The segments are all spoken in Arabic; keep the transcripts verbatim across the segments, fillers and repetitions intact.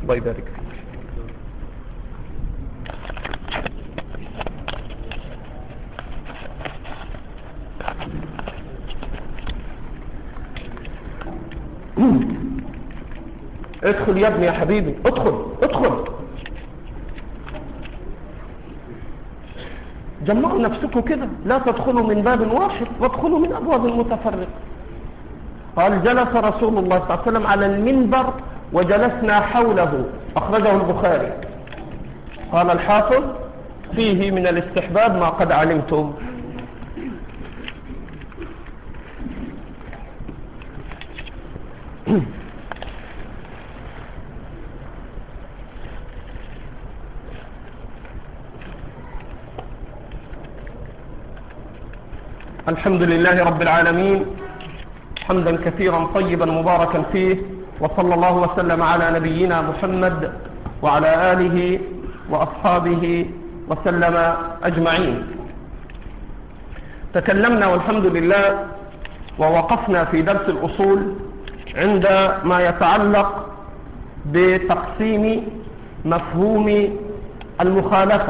الله يبارك فيك. ادخل يا ابني يا حبيبي، ادخل ادخل. جمعوا نفسكم كده، لا تدخلوا من باب واحد وادخلوا من ابواب متفرقه. قال جلس رسول الله صلى الله عليه وسلم على المنبر وجلسنا حوله، اخرجه البخاري. قال الحافظ فيه من الاستحباب ما قد علمتم. الحمد لله رب العالمين، حمدا كثيرا طيبا مباركا فيه، وصلى الله وسلم على نبينا محمد وعلى آله وأصحابه وسلم أجمعين. تكلمنا والحمد لله ووقفنا في درس الأصول عند ما يتعلق بتقسيم مفهوم المخالفة،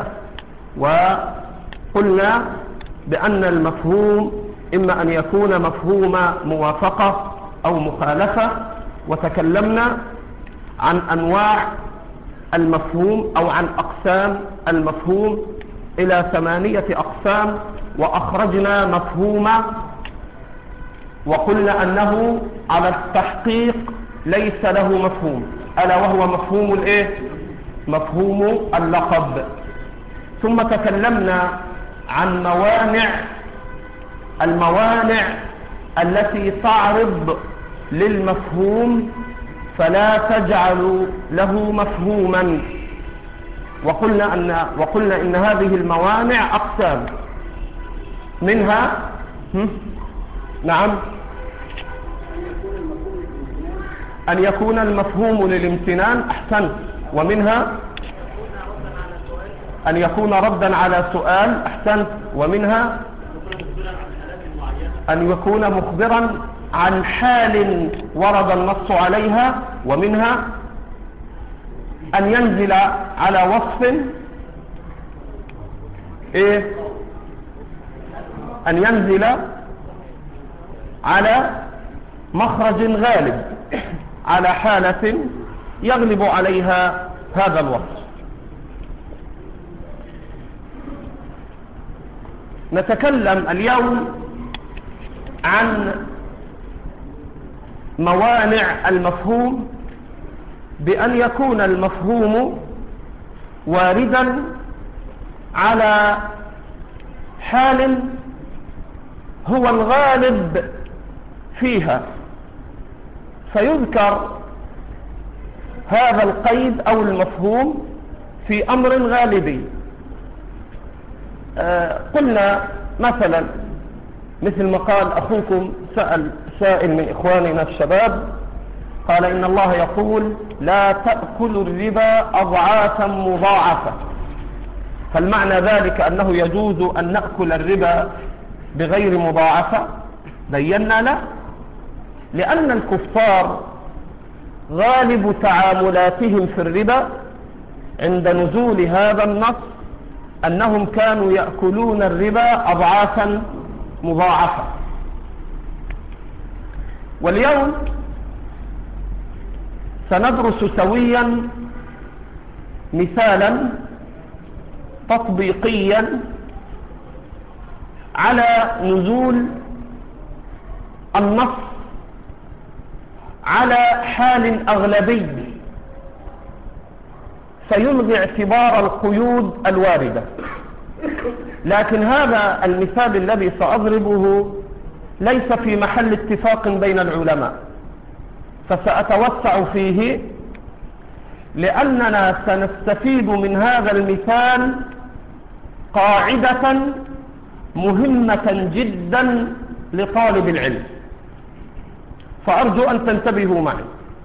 وقلنا بأن المفهوم إما أن يكون مفهوم موافقة أو مخالفة، وتكلمنا عن أنواع المفهوم أو عن أقسام المفهوم إلى ثمانية أقسام، وأخرجنا مفهوم وقلنا أنه على التحقيق ليس له مفهوم، ألا وهو مفهوم الإيه؟ مفهوم اللقب. ثم تكلمنا عن موانع الموانع التي تعرض للمفهوم فلا تجعل له مفهوما، وقلنا أن وقلنا إن هذه الموانع أقسام، منها نعم أن يكون المفهوم للامتنان، أحسنت، ومنها أن يكون ردا على سؤال، أحسنت، ومنها أن يكون مخبرا عن حال ورد النص عليها، ومنها أن ينزل على وصف إيه؟ أن ينزل على مخرج غالب، على حالة يغلب عليها هذا الوصف. نتكلم اليوم عن موانع المفهوم، بأن يكون المفهوم واردا على حال هو الغالب فيها، فيذكر هذا القيد أو المفهوم في أمر غالبي. آه قلنا مثلا مثل ما قال أخوكم سأل سائل من إخواننا الشباب، قال إن الله يقول لا تأكلوا الربا أضعافا مضاعفة، فالمعنى ذلك أنه يجوز أن نأكل الربا بغير مضاعفة؟ بينا لا، لأن الكفار غالب تعاملاتهم في الربا عند نزول هذا النص أنهم كانوا يأكلون الربا أضعافا مضاعفة. واليوم سندرس سويا مثالا تطبيقيا على نزول النص على حال أغلبي فيلغي اعتبار القيود الواردة. لكن هذا المثال الذي سأضربه ليس في محل اتفاق بين العلماء، فسأتوسع فيه لأننا سنستفيد من هذا المثال قاعدة مهمة جدا لطالب العلم، فأرجو أن تنتبهوا معي.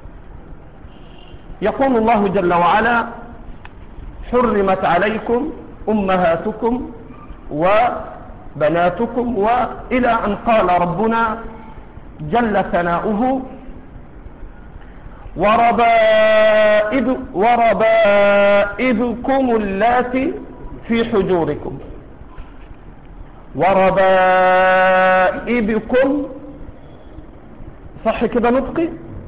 يقول الله جل وعلا حرمت عليكم أمهاتكم وبناتكم، وإلى أن قال ربنا جل ثناؤه وربائب وربائبكم اللاتي في حجوركم. وربائبكم، صح كده نطقي؟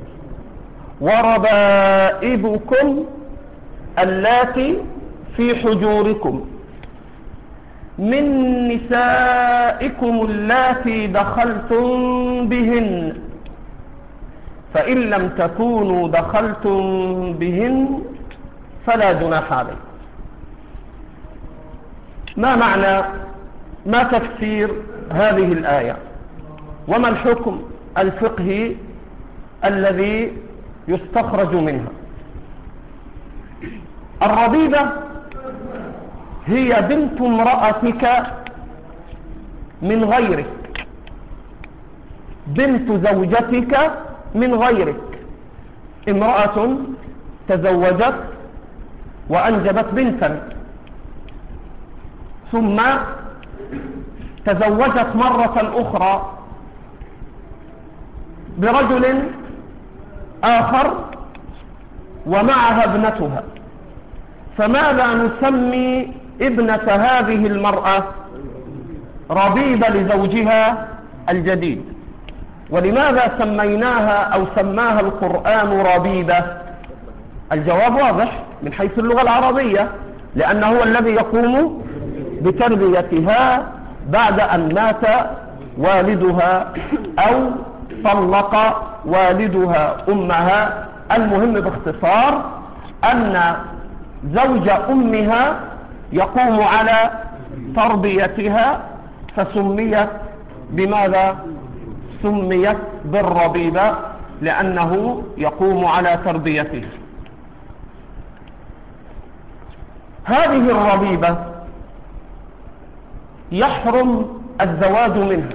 وربائبكم اللاتي في حجوركم من نسائكم اللاتي دخلتم بهن فإن لم تكونوا دخلتم بهن فلا جناح عليكم. ما معنى ما تفسير هذه الآية وما الحكم الفقهي الذي يستخرج منها؟ الربيبة هي بنت امرأتك من غيرك، بنت زوجتك من غيرك. امرأة تزوجت وأنجبت بنتا، ثم تزوجت مرة أخرى برجل آخر ومعها ابنتها، فماذا نسمي ابنة هذه المرأة؟ ربيبة لزوجها الجديد. ولماذا سميناها أو سماها القرآن ربيبة؟ الجواب واضح من حيث اللغة العربية، لأنه هو الذي يقوم بتربيتها بعد أن مات والدها أو طلق والدها أمها. المهم باختصار أن زوج أمها يقوم على تربيتها، فسميت بماذا؟ سميت بالربيبة لأنه يقوم على تربيته. هذه الربيبة يحرم الزواج منها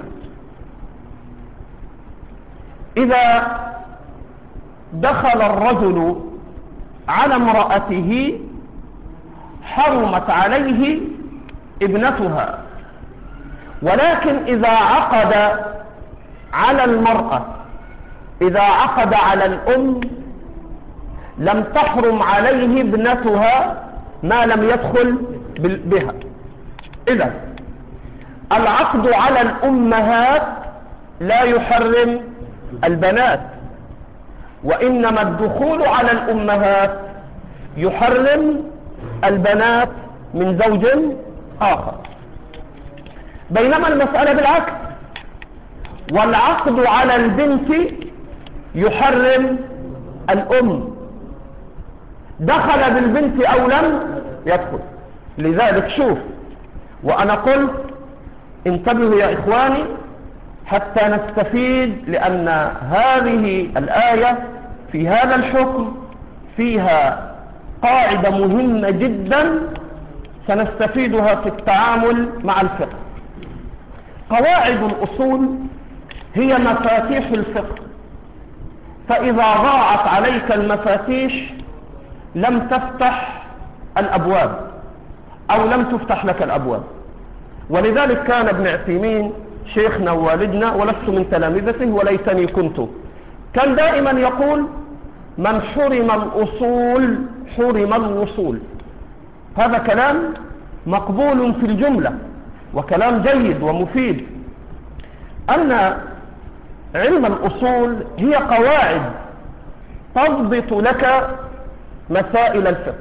إذا دخل الرجل على امرأته حرمت عليه ابنتها، ولكن إذا عقد على المرأة، إذا عقد على الأم لم تحرم عليه ابنتها ما لم يدخل بها. إذا العقد على الأمهات لا يحرم البنات، وإنما الدخول على الأمهات يحرم البنات من زوج آخر. بينما المسألة بالعكس، والعقد على البنت يحرم الأم، دخل بالبنت أو لم يدخل. لذلك شوف، وأنا قلت انتبهوا يا إخواني حتى نستفيد، لأن هذه الآية في هذا الحكم فيها قاعدة مهمة جدا سنستفيدها في التعامل مع الفقه. قواعد الأصول هي مفاتيح الفقه، فإذا ضاعت عليك المفاتيح لم تفتح الأبواب أو لم تفتح لك الأبواب. ولذلك كان ابن عثيمين شيخنا ووالدنا، ولست من تلامذته وليتني كنت، كان دائما يقول: من حرم الأصول حرم الوصول. هذا كلام مقبول في الجملة وكلام جيد ومفيد. أن علم الأصول هي قواعد تضبط لك مسائل الفقه.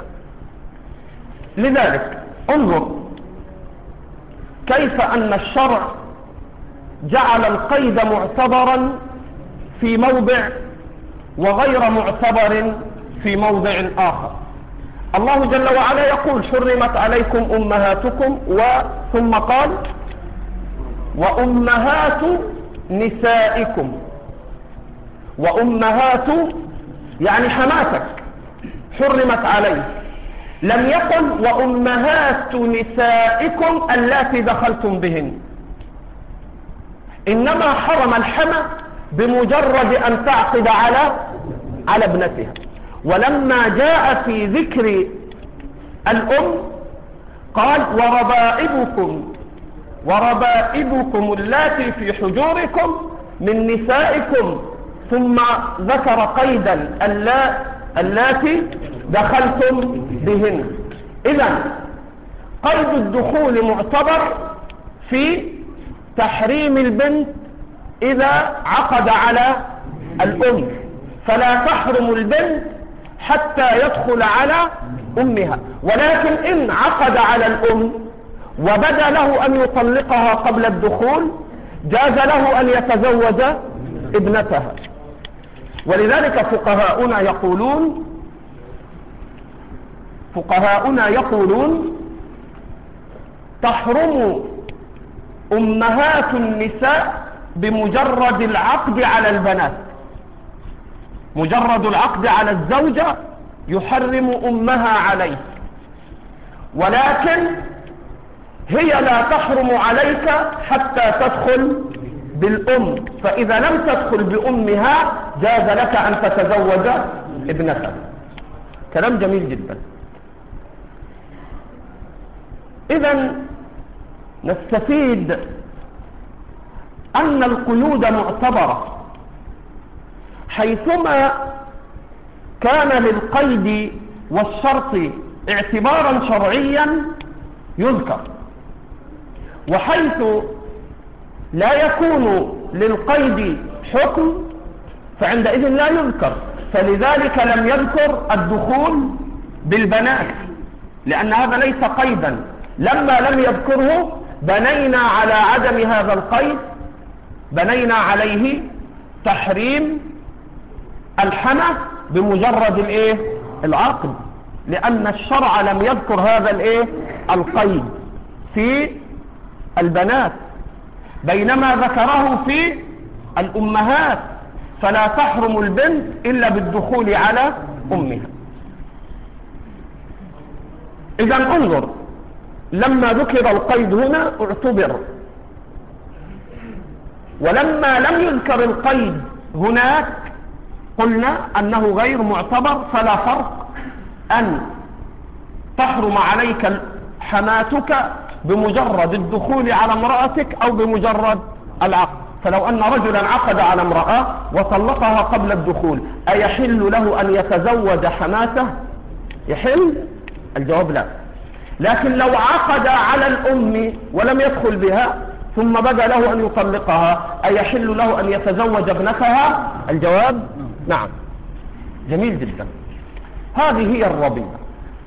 لذلك انظر كيف أن الشرع جعل القيد معتبرا في موضع وغير معتبر في موضع آخر. الله جل وعلا يقول: حرمت عليكم أمهاتكم، وثم قال: وأمهات نسائكم. وأمهات يعني حماتك حرمت عليه، لم يقل وأمهات نسائكم اللاتي دخلتم بهن، إنما حرم الحمى بمجرد أن تعقد على على ابنتها. ولما جاء في ذكر الأم قال: وربائبكم وربائبكم اللاتي في حجوركم من نسائكم ثم ذكر قيدا اللاتي دخلتم بهن. إذن قيد الدخول معتبر في تحريم البنت إذا عقد على الأم، فلا تحرم البنت حتى يدخل على أمها، ولكن إن عقد على الأم وبدا له أن يطلقها قبل الدخول جاز له أن يتزوج ابنتها. ولذلك فقهاؤنا يقولون فقهاؤنا يقولون تحرم أمهات النساء بمجرد العقد على البنات. مجرد العقد على الزوجة يحرم أمها عليه، ولكن هي لا تحرم عليك حتى تدخل بالأم، فإذا لم تدخل بأمها جاز لك أن تتزوج ابنتها. كلام جميل جدا. إذن نستفيد أن القيود معتبرة حيثما كان للقيد والشرط اعتبارا شرعيا يذكر، وحيث لا يكون للقيد حكم فعندئذ لا يذكر. فلذلك لم يذكر الدخول بالبنات، لأن هذا ليس قيدا. لما لم يذكره بنينا على عدم هذا القيد، بنينا عليه تحريم الحنى بمجرد الايه العقد، لأن الشرع لم يذكر هذا الايه القيد في البنات، بينما ذكره في الأمهات، فلا تحرم البنت إلا بالدخول على أمها. إذن انظر، لما ذكر القيد هنا اعتبر، ولما لم يذكر القيد هناك قلنا أنه غير معتبر. فلا فرق أن تحرم عليك حماتك بمجرد الدخول على امرأتك أو بمجرد العقد. فلو أن رجلا عقد على امرأة وطلقها قبل الدخول أيحل له أن يتزوج حماته؟ يحل؟ الجواب لا. لكن لو عقد على الأم ولم يدخل بها ثم بدا له أن يطلقها أيحل له أن يتزوج ابنتها؟ الجواب نعم. جميل جدا. هذه هي الربيبة.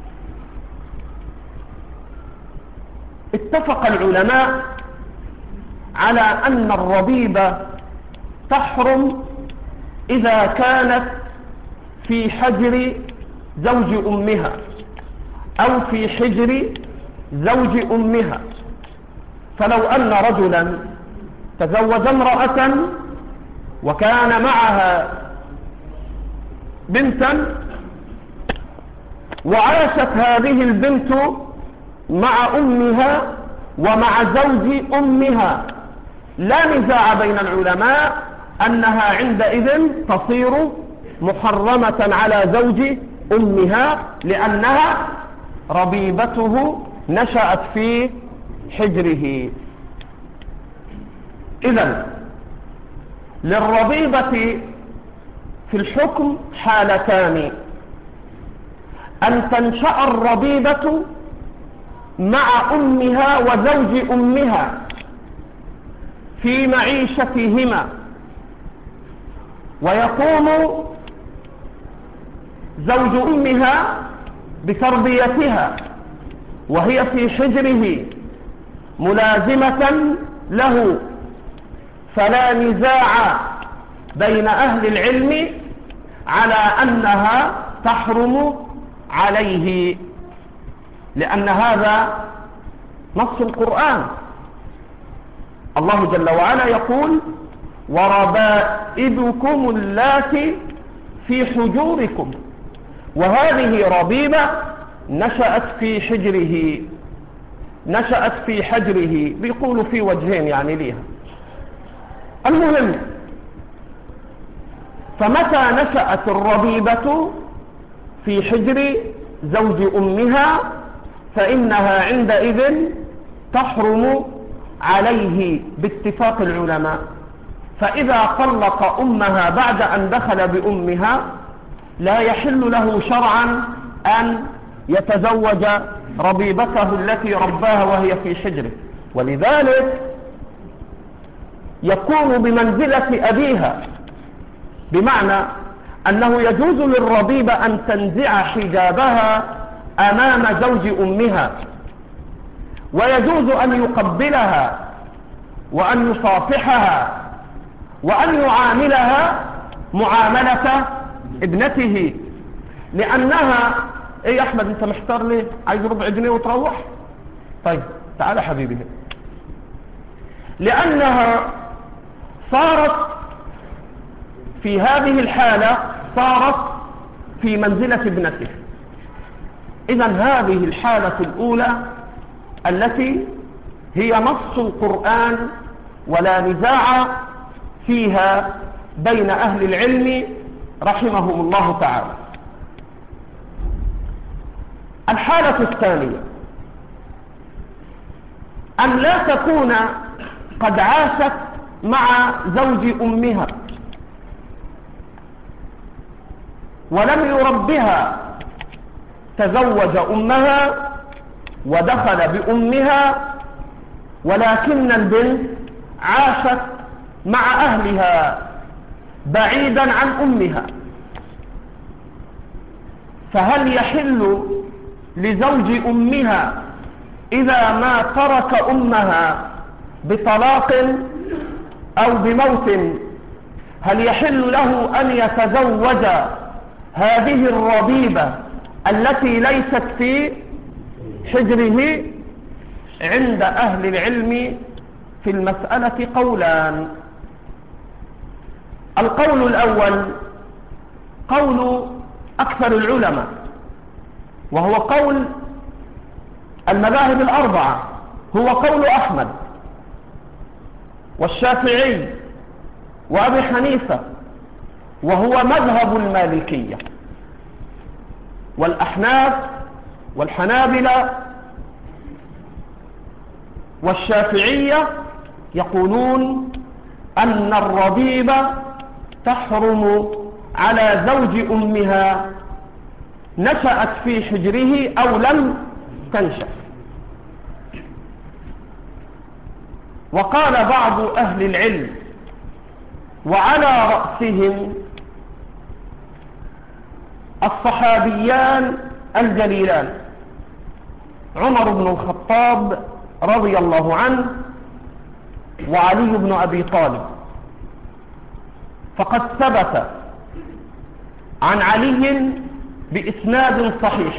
اتفق العلماء على أن الربيبة تحرم إذا كانت في حجر زوج أمها أو في حجر زوج أمها. فلو أن رجلا تزوج امرأة وكان معها بنتا وعاشت هذه البنت مع أمها ومع زوج أمها، لا نزاع بين العلماء أنها عندئذ تصير محرمة على زوج أمها، لأنها ربيبته نشأت في حجره. إذن للربيبة في الحكم حالتان: أن تنشأ الربيبة مع أمها وزوج أمها في معيشتهما، ويقوم زوج أمها بتربيتها وهي في حجره ملازمة له. فلا نزاع بين أهل العلم على أنها تحرم عليه، لأن هذا نص القرآن. الله جل وعلا يقول: وربائبكم اللاتي في حجوركم. وهذه ربيبة نشأت في حجره، نشأت في حجره، بيقولوا في وجهين يعني ليها. المهم، فمتى نشأت الربيبة في حجر زوج أمها فإنها عندئذ تحرم عليه باتفاق العلماء. فإذا طلق أمها بعد أن دخل بأمها لا يحل له شرعا أن يتزوج ربيبته التي رباها وهي في حجره، ولذلك يكون بمنزلة أبيها، بمعنى أنه يجوز للربيبة أن تنزع حجابها أمام زوج أمها، ويجوز أن يقبلها وأن يصافحها وأن يعاملها معاملة ابنته، لأنها ايه يا احمد انت محتار ليه؟ عايز ربع جنيه وتروح؟ طيب تعال حبيبي. لأنها صارت في هذه الحالة صارت في منزلة ابنته. إذن هذه الحالة الأولى التي هي نص القرآن ولا نزاع فيها بين أهل العلم رحمهم الله تعالى. الحالة الثانية أن لا تكون قد عاشت مع زوج أمها ولم يربها، تزوج أمها ودخل بأمها، ولكن البنت عاشت مع أهلها بعيدا عن أمها، فهل يحل لزوج أمها إذا ما ترك أمها بطلاق أو بموت، هل يحل له أن يتزوج هذه الربيبة التي ليست في حجره؟ عند أهل العلم في المسألة قولان. القول الأول قول أكثر العلماء، وهو قول المذاهب الأربعة، هو قول أحمد والشافعي وأبي حنيفة، وهو مذهب المالكية والأحناف والحنابلة والشافعية، يقولون أن الربيبة تحرم على زوج أمها نشأت في حجره أو لم تنشأ. وقال بعض أهل العلم وعلى رأسهم الصحابيان الجليلان عمر بن الخطاب رضي الله عنه وعلي بن أبي طالب، فقد ثبت عن علي بإسناد صحيح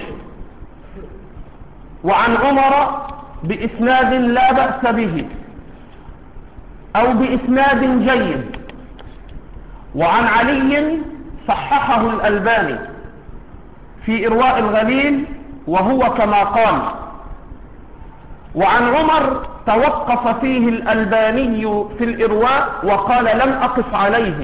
وعن عمر بإسناد لا بأس به أو بإسناد جيد، وعن علي صححه الألباني في إرواء الغليل وهو كما قال، وعن عمر توقف فيه الألباني في الإرواء وقال لم أقف عليه،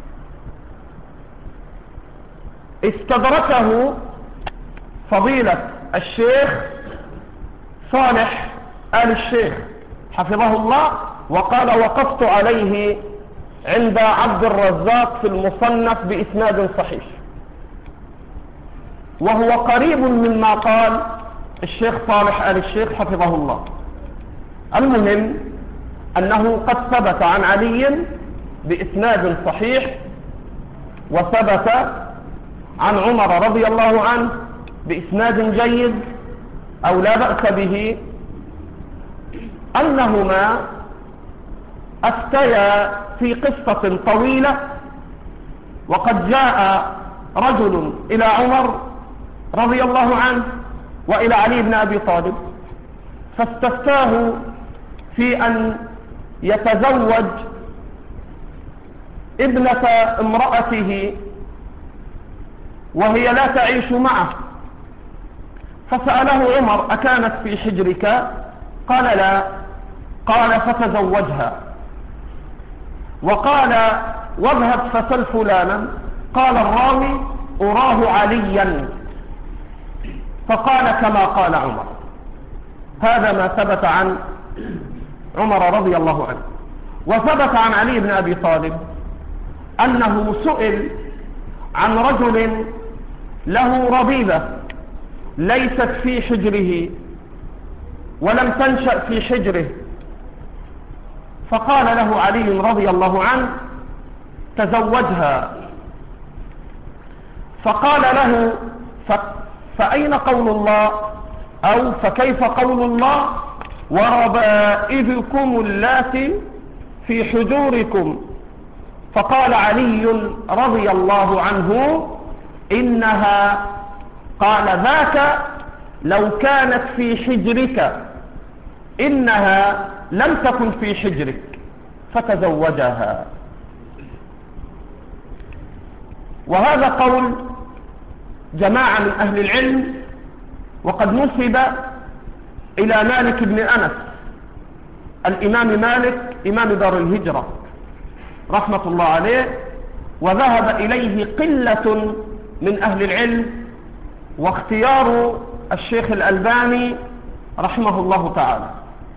استدركه فضيلة الشيخ صالح آل الشيخ حفظه الله وقال وقفت عليه عند عبد الرزاق في المصنف بإسناد صحيح، وهو قريب مما قال الشيخ صالح آل الشيخ حفظه الله. المهم أنه قد ثبت عن علي بإسناد صحيح، وثبت عن عمر رضي الله عنه بإسناد جيد أو لا بأس به أنهما أفتيا في قصة طويلة، وقد جاء رجل إلى عمر رضي الله عنه وإلى علي بن أبي طالب فاستفتاه في أن يتزوج ابنة امرأته وهي لا تعيش معه، فسأله عمر أكانت في حجرك؟ قال لا. قال فتزوجها. وقال واذهب فسل فلانا، قال الراوي أراه عليا، فقال كما قال عمر. هذا ما ثبت عن عمر رضي الله عنه. وثبت عن علي بن أبي طالب أنه سئل عن رجل له ربيبة ليست في حجره ولم تنشأ في حجره، فقال له علي رضي الله عنه تزوجها. فقال له فأين قول الله أو فكيف قول الله وربائبكم اللاتي في حجوركم؟ فقال علي رضي الله عنه إنها قال ذاك لو كانت في حجرك، إنها لم تكن في حجرك فتزوجها. وهذا قول جماعة من أهل العلم، وقد نسب إلى مالك بن أنس الإمام مالك إمام دار الهجرة رحمة الله عليه، وذهب إليه قلة من أهل العلم، واختيار الشيخ الألباني رحمه الله تعالى.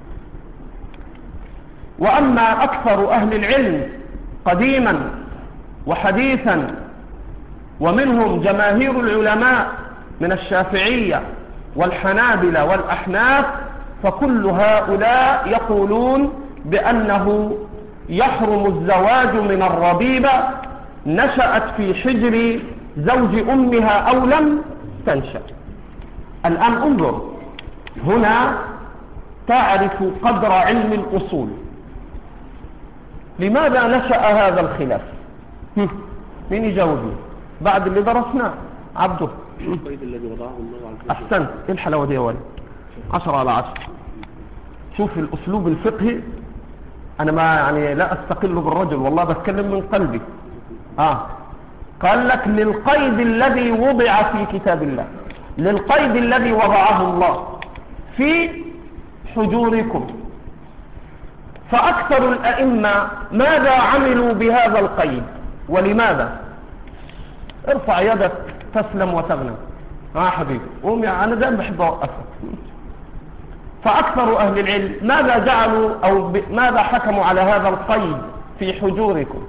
وأما أكثر أهل العلم قديما وحديثا، ومنهم جماهير العلماء من الشافعية والحنابلة والأحناف، فكل هؤلاء يقولون بأنه يحرم الزواج من الربيبة نشأت في حجر زوج أمها أو لم تنشأ. الآن انظر هنا تعرف قدر علم الأصول. لماذا نشأ هذا الخلاف؟ مين يجاوبني بعد اللي درسناه؟ عبده. أحسنت. إيه الحلاوة دي يا ولد؟ عشرة على عشرة. شوف الأسلوب الفقهي، أنا ما يعني لا أستقل بالرجل، والله بتكلم من قلبي. آه قال لك للقيد الذي وضع في كتاب الله، للقيد الذي وضعه الله في حجوركم. فأكثر الأئمة ماذا عملوا بهذا القيد ولماذا؟ ارفع يدك تسلم وتغنم. ها حبيبي قوم، أنا دائما بحب أوقفك. فأكثر أهل العلم ماذا جعلوا أو ب... ماذا حكموا على هذا القيد في حجوركم؟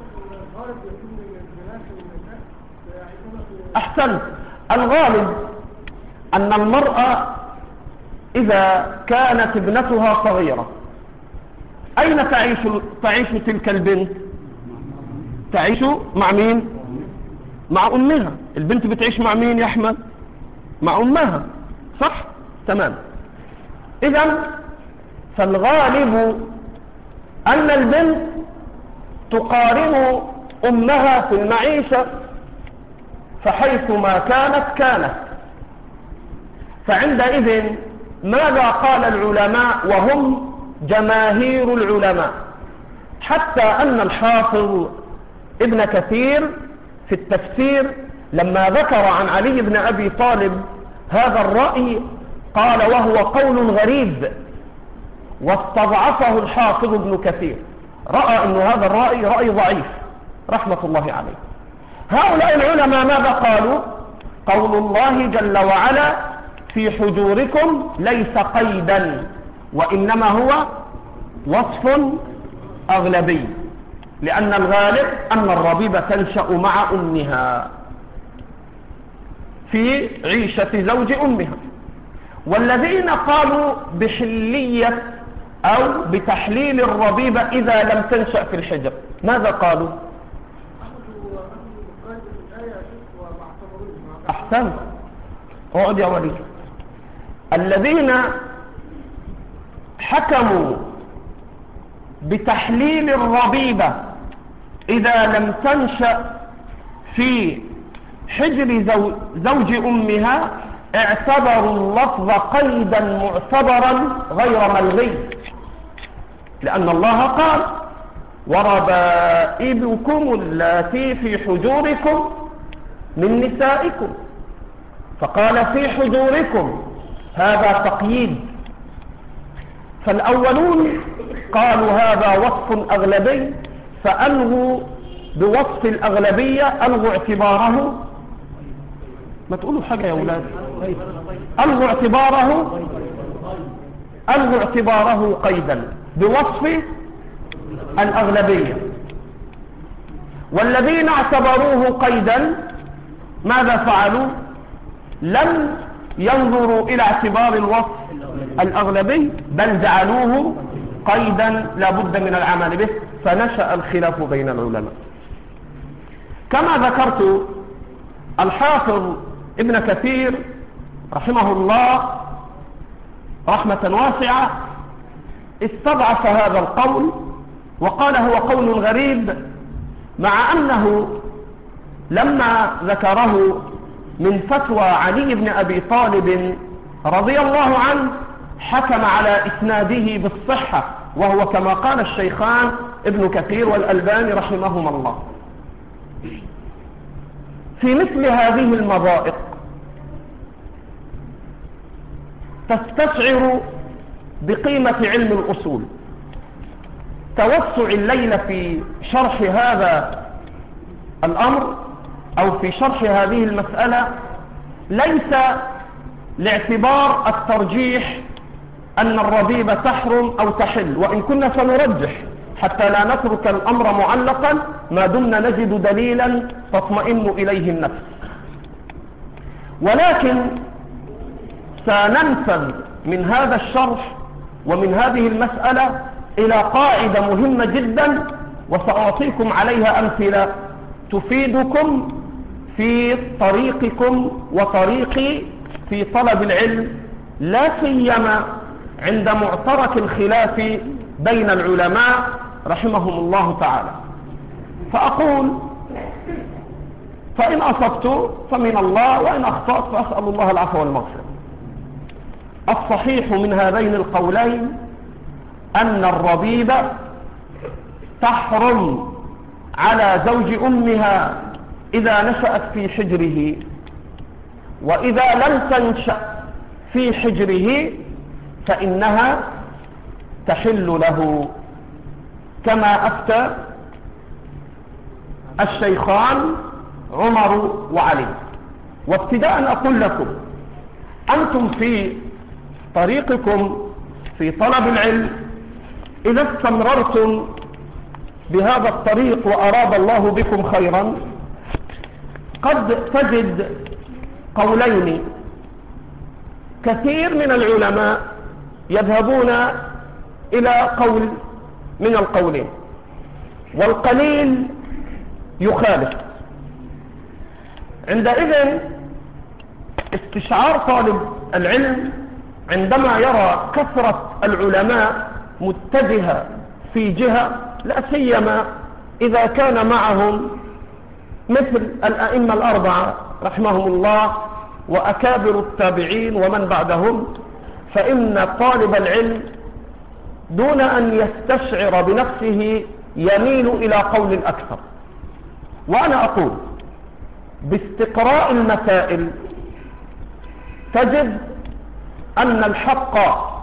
أحسنت. الغالب أن المرأة إذا كانت ابنتها صغيرة أين تعيش, تعيش تلك البنت؟ تعيش مع مين؟ مع أمها. البنت بتعيش مع مين يا أحمد؟ مع أمها، صح؟ تمام. إذن فالغالب أن البنت تقارن أمها في المعيشة، فحيثما كانت كانت. فعندئذ ماذا قال العلماء وهم جماهير العلماء؟ حتى أن الحافظ ابن كثير في التفسير لما ذكر عن علي بن أبي طالب هذا الرأي قال وهو قول غريب، واستضعفه الحافظ ابن كثير، رأى أن هذا الرأي رأي ضعيف رحمة الله عليه. هؤلاء العلماء ماذا قالوا؟ قول الله جل وعلا في حجوركم ليس قيدا، وإنما هو وصف أغلبي، لأن الغالب أن الربيبة تنشأ مع أمها في عيشة زوج أمها. والذين قالوا بحلية أو بتحليل الربيبة إذا لم تنشأ في الحجر ماذا قالوا؟ أحسن. اقعد يا ولي. الذين حكموا بتحليل الربيبة إذا لم تنشأ في حجر زوج أمها اعتبروا اللفظ قيدا معتبرا غير ملغي، لأن الله قال وربائبكم اللاتي في حجوركم من نسائكم، فقال في حجوركم، هذا تقييد. فالأولون قالوا هذا وصف أغلبي، فألغوا بوصف الأغلبية، ألغوا اعتباره. ما تقولوا حاجة يا أولاد. ألغوا اعتباره ألغوا اعتباره قيدا بوصف الأغلبية، والذين اعتبروه قيدا ماذا فعلوا؟ لم ينظروا إلى اعتبار الوصف الأغلبي، بل جعلوه قيدا لا بد من العمل به، فنشأ الخلاف بين العلماء. كما ذكرت، الحافظ ابن كثير رحمه الله رحمة واسعة استضعف هذا القول وقال هو قول غريب، مع أنه لما ذكره من فتوى علي بن أبي طالب رضي الله عنه حكم على إسناده بالصحة، وهو كما قال الشيخان ابن كثير والألباني رحمهما الله. في مثل هذه المضائق تستشعر بقيمة علم الأصول. توسع الليلة في شرح هذا الأمر أو في شرح هذه المسألة ليس لاعتبار الترجيح أن الربيبة تحرم أو تحل، وإن كنا سنرجح حتى لا نترك الأمر معلقا ما دمنا نجد دليلا تطمئن إليه النفس، ولكن سننفذ من هذا الشرح ومن هذه المسألة إلى قاعدة مهمة جدا، وسأعطيكم عليها أمثلة تفيدكم في طريقكم وطريقي في طلب العلم، لا سيما عند معترك الخلاف بين العلماء رحمهم الله تعالى. فأقول: فإن أصبت فمن الله، وإن أخطأت فأسأل الله العفو والمغفرة. الصحيح من هذين القولين أن الربيبة تحرم على زوج أمها إذا نشأت في حجره، وإذا لم تنشأ في حجره فإنها تحل له، كما أفتى الشيخان عمر وعلي. وابتداء أقول لكم: أنتم في طريقكم في طلب العلم إذا استمررتم بهذا الطريق وأراد الله بكم خيرا، قد تجد قولين. كثير من العلماء يذهبون إلى قول من القولين، والقليل يخالف. عندئذ استشعار طالب العلم عندما يرى كثرة العلماء متجهة في جهة، لا سيما إذا كان معهم مثل الأئمة الأربعة رحمهم الله وأكابر التابعين ومن بعدهم، فإن طالب العلم دون أن يستشعر بنفسه يميل إلى قول الأكثر. وأنا أقول باستقراء المسائل تجد أن الحق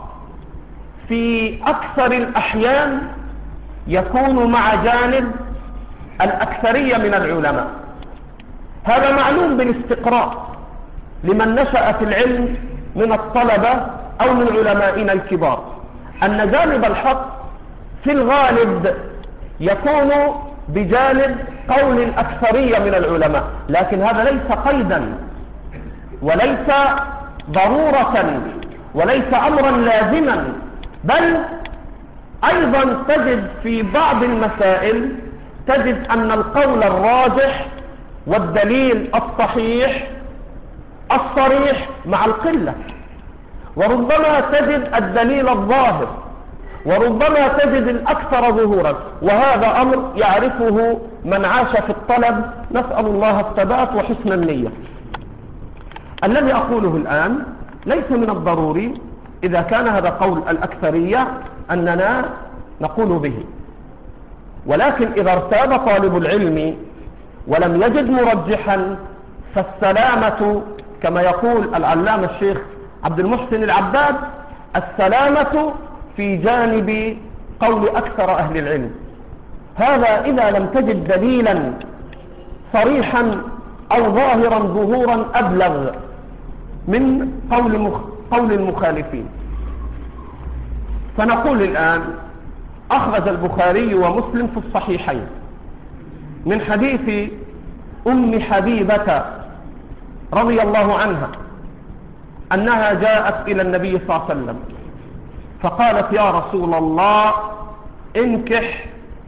في أكثر الأحيان يكون مع جانب الأكثرية من العلماء. هذا معلوم بالاستقراء لمن نشأ في العلم من الطلبة أو من علمائنا الكبار، أن جانب الحق في الغالب يكون بجانب قول الأكثرية من العلماء، لكن هذا ليس قيدا وليس ضرورة وليس أمرا لازما، بل أيضا تجد في بعض المسائل تجد أن القول الراجح والدليل الصحيح الصريح مع القلة، وربما تجد الدليل الظاهر، وربما تجد الأكثر ظهورا، وهذا أمر يعرفه من عاش في الطلب، نسأل الله الثبات وحسن النية. الذي أقوله الآن ليس من الضروري إذا كان هذا قول الأكثرية أننا نقول به، ولكن إذا ارتاب طالب العلم ولم يجد مرجحا فالسلامة كما يقول العلامة الشيخ عبد المحسن العباد: السلامة في جانب قول أكثر أهل العلم. هذا إذا لم تجد دليلا صريحا أو ظاهرا ظهورا أبلغ من قول قول المخالفين. فنقول الآن: أخرج البخاري ومسلم في الصحيحين من حديث أم حبيبة رضي الله عنها أنها جاءت إلى النبي صلى الله عليه وسلم فقالت يا رسول الله انكح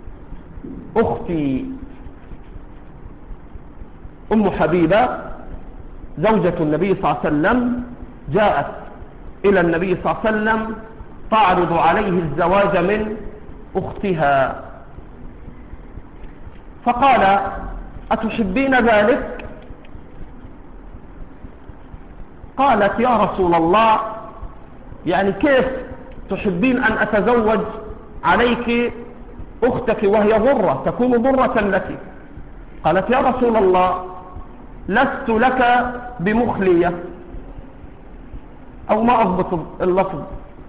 أختي. أم حبيبة زوجة النبي صلى الله عليه وسلم جاءت إلى النبي صلى الله عليه وسلم تعرض عليه الزواج من أختها، فقال أتحبين ذلك؟ قالت يا رسول الله يعني كيف تحبين أن أتزوج عليك أختك وهي ضرة تكون ضرة لك؟ قالت يا رسول الله لست لك بمخلية، أو ما أضبط اللفظ،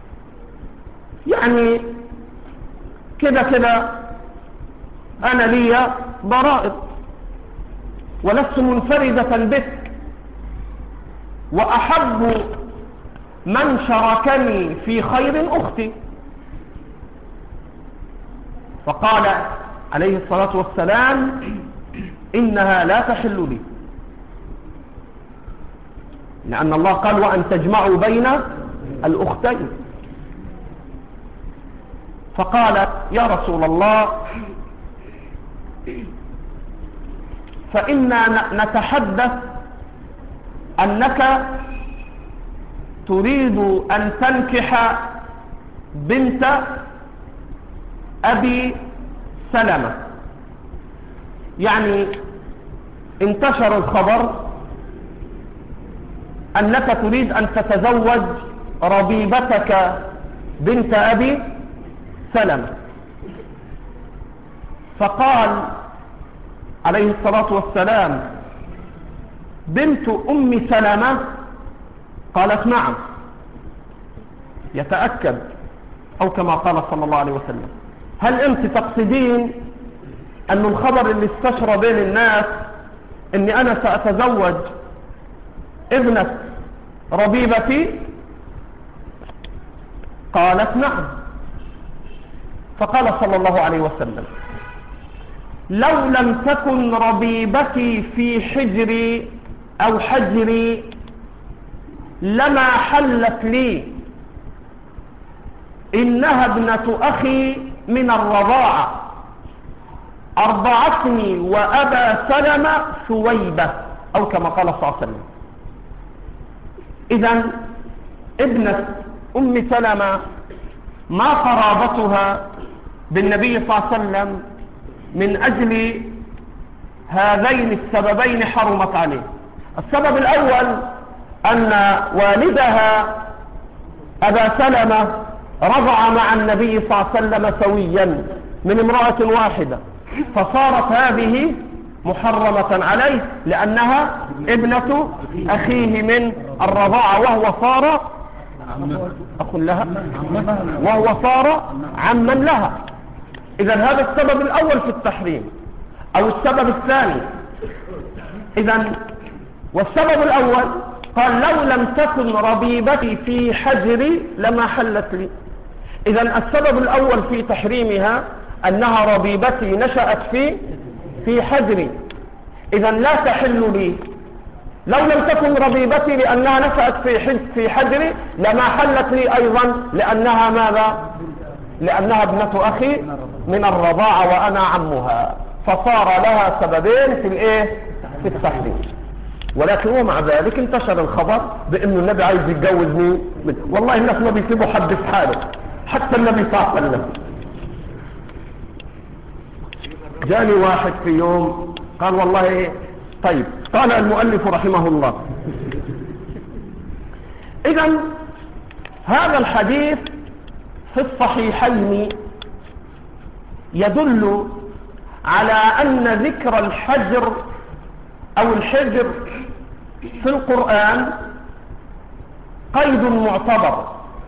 يعني كده كده أنا لي ضرائب ولست منفردة بك، وأحب من شاركني في خير أختي. فقال عليه الصلاة والسلام إنها لا تحل لي، لأن الله قال وأن تجمعوا بين الأختين. فقال يا رسول الله فإنا نتحدث أنك تريد أن تنكح بنت أبي سلمة، يعني انتشر الخبر أنك تريد أن تتزوج ربيبتك بنت أبي سلمة. فقال عليه الصلاة والسلام بنت أم سلمة؟ قالت نعم، يتأكد، أو كما قال صلى الله عليه وسلم. هل أنت تقصدين أن الخبر اللي استشرى بين الناس أني أنا سأتزوج ابنة ربيبتي؟ قالت نعم. فقال صلى الله عليه وسلم لو لم تكن ربيبتي في حجري أو حجري لما حلت لي، إنها ابنة أخي من الرضاعة أرضعتني وأبا سلمة ثويبة، أو كما قال صلى الله عليه وسلم. إذن ابنة أم سلمة ما قرابتها بالنبي صلى الله عليه وسلم من أجل هذين السببين حرمت عليه. السبب الأول أن والدها أبا سلمة رضع مع النبي صلى الله عليه وسلم سويا من امرأة واحدة، فصارت هذه محرمة عليه لأنها ابنة أخيه من الرضاعة، وهو صار أخ لها، وهو صار عما لها. إذا هذا السبب الأول في التحريم، أو السبب الثاني. إذا والسبب الأول قال لو لم تكن ربيبتي في حجري لما حلت لي. إذا السبب الأول في تحريمها أنها ربيبتي نشأت في في حجري، إذا لا تحل لي. لو لم تكن ربيبتي لأنها نشأت في في حجري لما حلت لي أيضا، لأنها ماذا؟ لأنها ابنة أخي من الرضاعة وأنا عمها، فصار لها سببين في الإيه؟ في التحريم. ولكن ومع ذلك انتشر الخبر بأنه النبي عايز يتجوز مين؟ والله الناس ما بيسيبوا حد في حاله، حتى النبي صلى الله عليه وسلم. جاني واحد في يوم قال والله طيب، قال المؤلف رحمه الله إذن هذا الحديث في الصحيحين يدل على أن ذكر الحجر أو الحجر في القرآن قيد معتبر،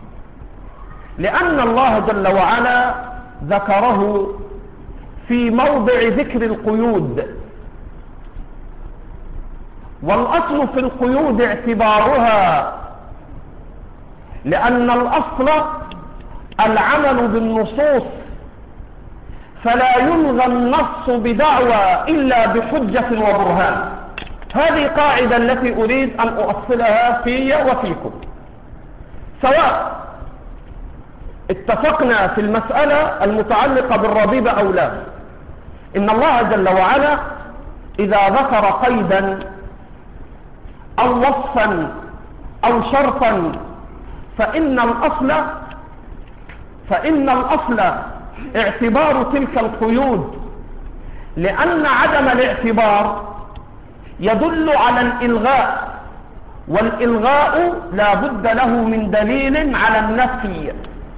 لأن الله جل وعلا ذكره في موضع ذكر القيود، والأصل في القيود اعتبارها، لأن الأصل العمل بالنصوص فلا يلغى النص بدعوى إلا بحجة وبرهان. هذه قاعدة التي أريد أن أؤصلها في وفيكم، سواء اتفقنا في المسألة المتعلقة بالربيبة أو لا. إن الله جل وعلا إذا ذكر قيدا أو وصفا أو شرطا فإن الأصل فإن الأصل اعتبار تلك القيود، لأن عدم الاعتبار يدل على الإلغاء، والإلغاء لا بد له من دليل على النفي.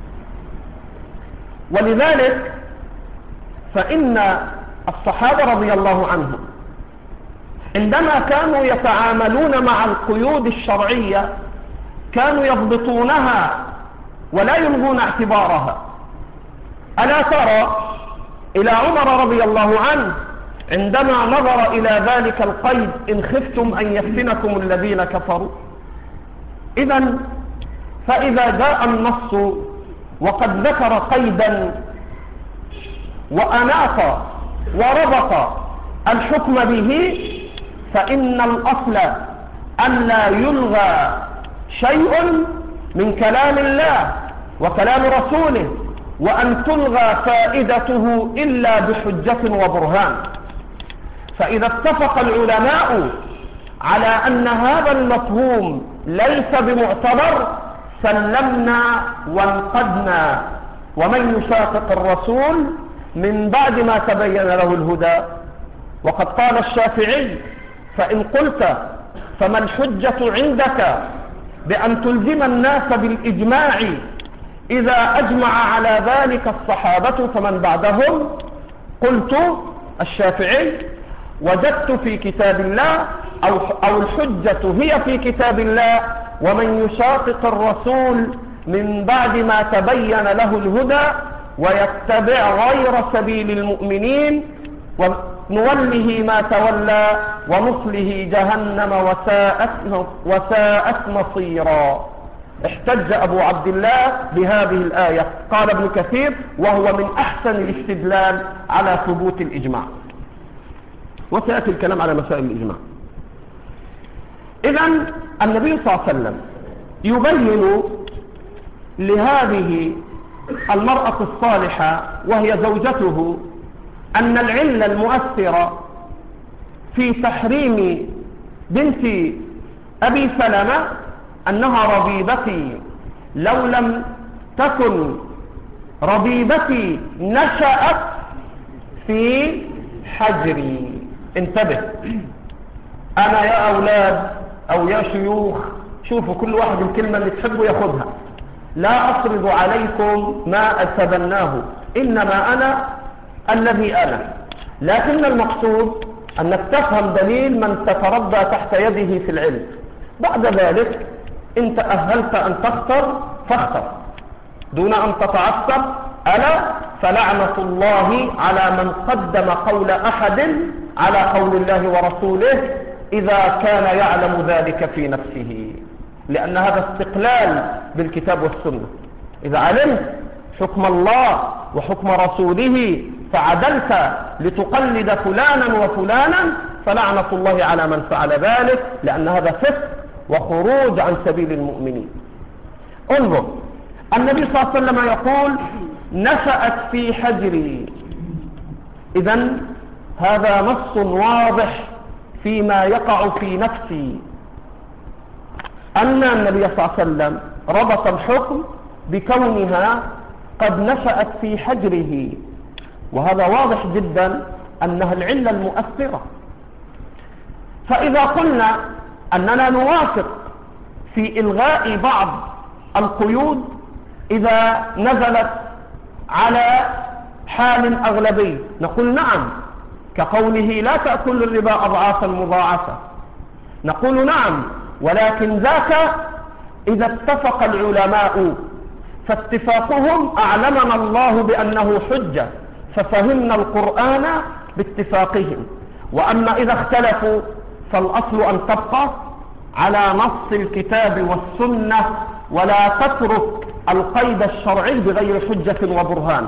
ولذلك فإن الصحابة رضي الله عنهم عندما كانوا يتعاملون مع القيود الشرعية كانوا يضبطونها ولا يلغون اعتبارها. ألا ترى إلى عمر رضي الله عنه عندما نظر إلى ذلك القيد إن خفتم أن يفتنكم الذين كفروا؟ إذن فإذا جاء النص وقد ذكر قيدا وأناط وربط الحكم به فإن الأصل أن لا يلغى شيء من كلام الله وكلام رسوله، وأن تلغى فائدته إلا بحجة وبرهان. فإذا اتفق العلماء على أن هذا المفهوم ليس بمعتبر سلمنا وانقدنا. ومن يشاقق الرسول من بعد ما تبين له الهدى، وقد قال الشافعي: فإن قلت فما الحجة عندك بأن تلزم الناس بالإجماع إذا أجمع على ذلك الصحابة فمن بعدهم؟ قلت الشافعي: وجدت في كتاب الله أو, أو الحجة هي في كتاب الله، ومن يشاقق الرسول من بعد ما تبين له الهدى ويتبع غير سبيل المؤمنين ونوله ما تولى ونصله جهنم وساءت, وساءت مصيرا. احتج أبو عبد الله بهذه الآية. قال ابن كثير: وهو من أحسن الاستدلال على ثبوت الإجماع. وسيأتي الكلام على مسائل الإجماع. إذن النبي صلى الله عليه وسلم يبين لهذه المرأة الصالحة وهي زوجته أن العلة المؤثرة في تحريم بنت أبي سلمة أنها ربيبتي، لو لم تكن ربيبتي نشأت في حجري. انتبه، أنا يا أولاد أو يا شيوخ شوفوا كل واحد الكلمة اللي تحبوا ياخدها، لا أفرض عليكم ما أتبناه، إنما أنا الذي أنا. لكن المقصود أنك تفهم دليل من تتربى تحت يده في العلم. بعد ذلك إن تأهلت أن تختر فاختر دون أن تتعصب. ألا فلعنة الله على من قدم قول أحد على قول الله ورسوله إذا كان يعلم ذلك في نفسه، لأن هذا استقلال بالكتاب والسنة. إذا علمت حكم الله وحكم رسوله فعدلت لتقلد فلانا وفلانا فلعنة الله على من فعل ذلك، لأن هذا فسق وخروج عن سبيل المؤمنين. انظر، النبي صلى الله عليه وسلم يقول: نشأت في حجري. إذن هذا نص واضح فيما يقع في نفسي، أن النبي صلى الله عليه وسلم ربط الحكم بكونها قد نشأت في حجره، وهذا واضح جدا أنها العلة المؤثرة. فإذا قلنا أننا نوافق في إلغاء بعض القيود إذا نزلت على حال أغلبي، نقول نعم، كقوله: لا تأكل الربا أضعافا مضاعفة. نقول نعم، ولكن ذاك إذا اتفق العلماء، فاتفاقهم أعلمنا الله بأنه حجة، ففهمنا القرآن باتفاقهم. وأما إذا اختلفوا فالأصل أن تبقى على نص الكتاب والسنة، ولا تترك القيد الشرعي بغير حجة وبرهان.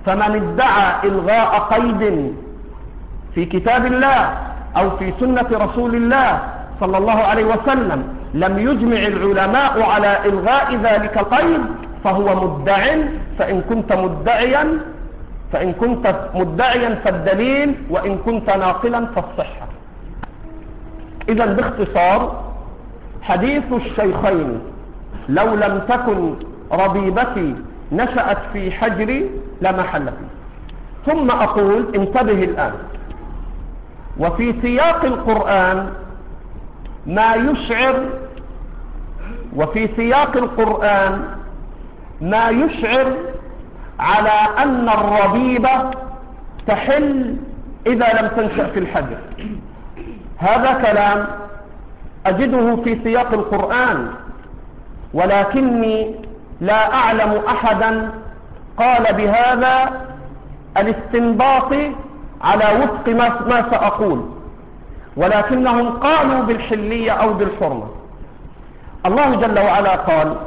فمن ادعى إلغاء قيد في كتاب الله أو في سنة رسول الله صلى الله عليه وسلم لم يجمع العلماء على إلغاء ذلك القيد فهو مدع. فإن كنت مدعيا فإن كنت مدعيا فالدليل، وإن كنت ناقلا فالصحة. إذا باختصار حديث الشيخين لو لم تكن ربيبتي نشأت في حجري لمحل فيه. ثم أقول انتبه الآن، وفي سياق القرآن ما يشعر وفي سياق القرآن ما يشعر على أن الربيبة تحل إذا لم تنشأ في الحجر. هذا كلام أجده في سياق القرآن، ولكني لا أعلم أحدا قال بهذا الاستنباط على وفق ما سأقول، ولكنهم قالوا بالحلية أو بالحرمة. الله جل وعلا قال: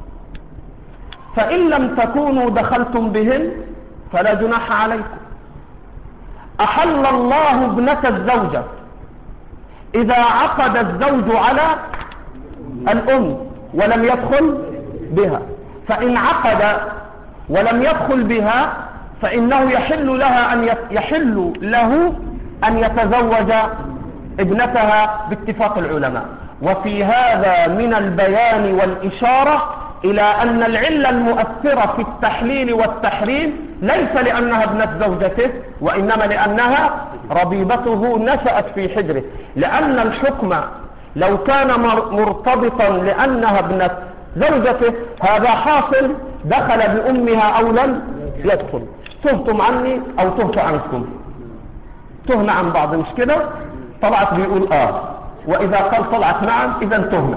فإن لم تكونوا دخلتم بهن فلا جناح عليكم. أحل الله ابنة الزوجة إذا عقد الزوج على الأم ولم يدخل بها، فإن عقد ولم يدخل بها فإنه يحل لها أن يحل له أن يتزوج ابنتها باتفاق العلماء. وفي هذا من البيان والإشارة إلى أن العلة المؤثرة في التحليل والتحريم ليس لأنها ابنة زوجته، وإنما لأنها ربيبته نشأت في حجره. لأن الحكم لو كان مرتبطا لأنها ابنة زوجته هذا حاصل، دخل بأمها أو لم يدخل. تهتم عني أو تهت عنكم، تهنا عن بعض، مش كده؟ طلعت بيقول آه، وإذا قال طلعت نعم إذا تهنا.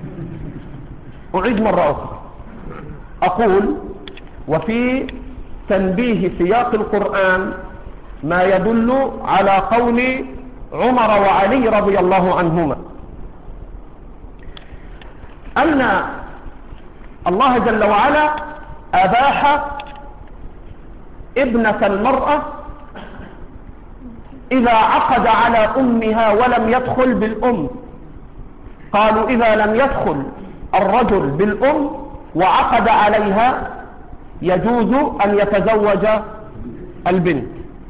أعيد مرة أخرى أقول: وفي تنبيه سياق القرآن ما يدل على قول عمر وعلي رضي الله عنهما أن الله جل وعلا أباح ابنة المرأة إذا عقد على أمها ولم يدخل بالأم. قالوا إذا لم يدخل الرجل بالأم وعقد عليها يجوز أن يتزوج البنت،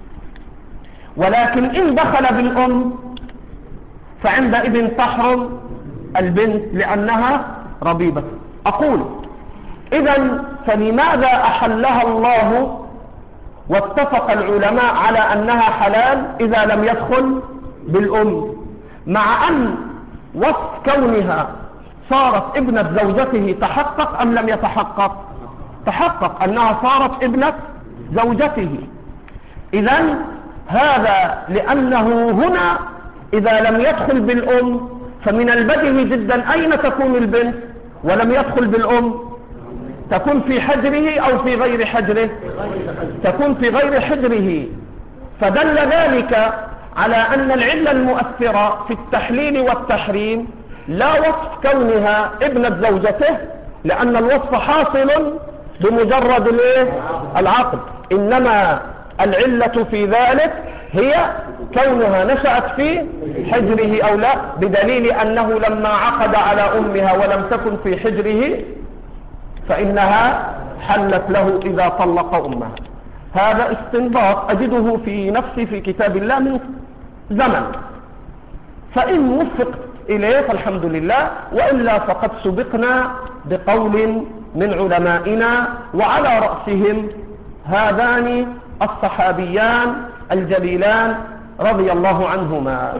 ولكن إن دخل بالأم فعندئذ تحرم البنت لأنها ربيبة. أقول إذن فلماذا أحلها الله واتفق العلماء على أنها حلال إذا لم يدخل بالأم، مع أن وصف كونها صارت ابنة زوجته تحقق أم لم يتحقق؟ تحقق أنها صارت ابنة زوجته. إذن هذا لأنه هنا إذا لم يدخل بالأم فمن البديهي جدا أين تكون البنت ولم يدخل بالأم؟ تكون في حجره أو في غير حجره؟ تكون في غير حجره. فدل ذلك على أن العلة المؤثرة في التحليل والتحريم لا وصف كونها ابنة زوجته، لأن الوصف حاصل بمجرد العقد، إنما العلة في ذلك هي كونها نشأت في حجره أو لا، بدليل أنه لما عقد على أمها ولم تكن في حجره فإنها حلت له إذا طلق أمها. هذا استنباط أجده في نفسي في كتاب الله من زمن، فإن وفقت إليه فالحمد لله، وإلا فقد سبقنا بقول من علمائنا وعلى رأسهم هذان الصحابيان الجليلان رضي الله عنهما.